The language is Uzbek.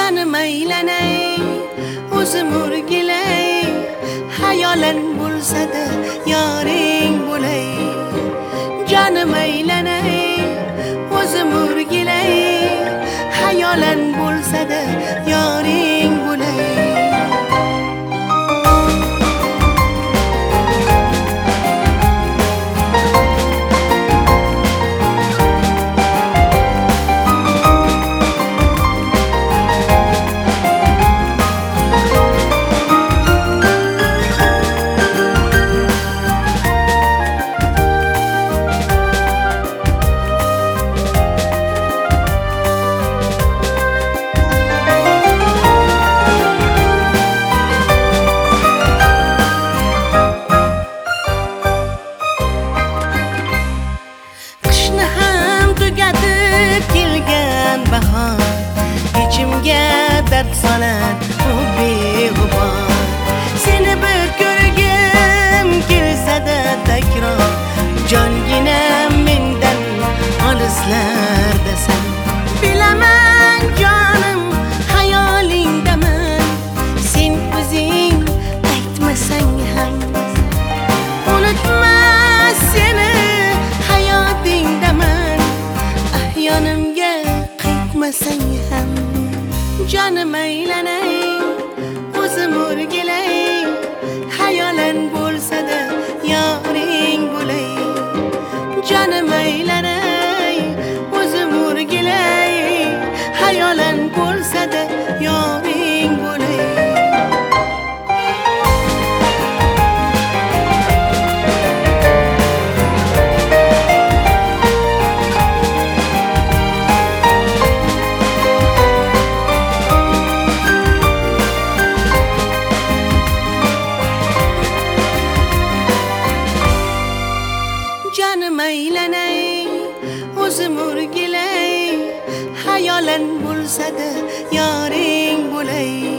Canım aylanay, o'zim o'rgilay, hayolan bo'lsa-da yoring bo'lay. Canım aylanay, o'zim o'rgilay, hayolan bo'lsa-da yoring bo'lay. Bahor ichimga dard solar u beg'ubor. Seni bir ko'rgim kelsa-da takror, jonginam mendan olislardasan. Bilaman jonim hayolingdaman, sen o'zing aytmasang ham. Unutma seni hayotingdaman, ahyonimga qaytmasang ham. Canım aylanay, o'zim o'rgilay, hayolan bo'lsa-da yoring bo'lay. Canım aylanay, o'zim o'rgilay, hayolan bo'lsa-da yoring bo'lay. Canım aylanay, o'zim o'rgilay, hayolan bo'lsa-da yoring bo'lay.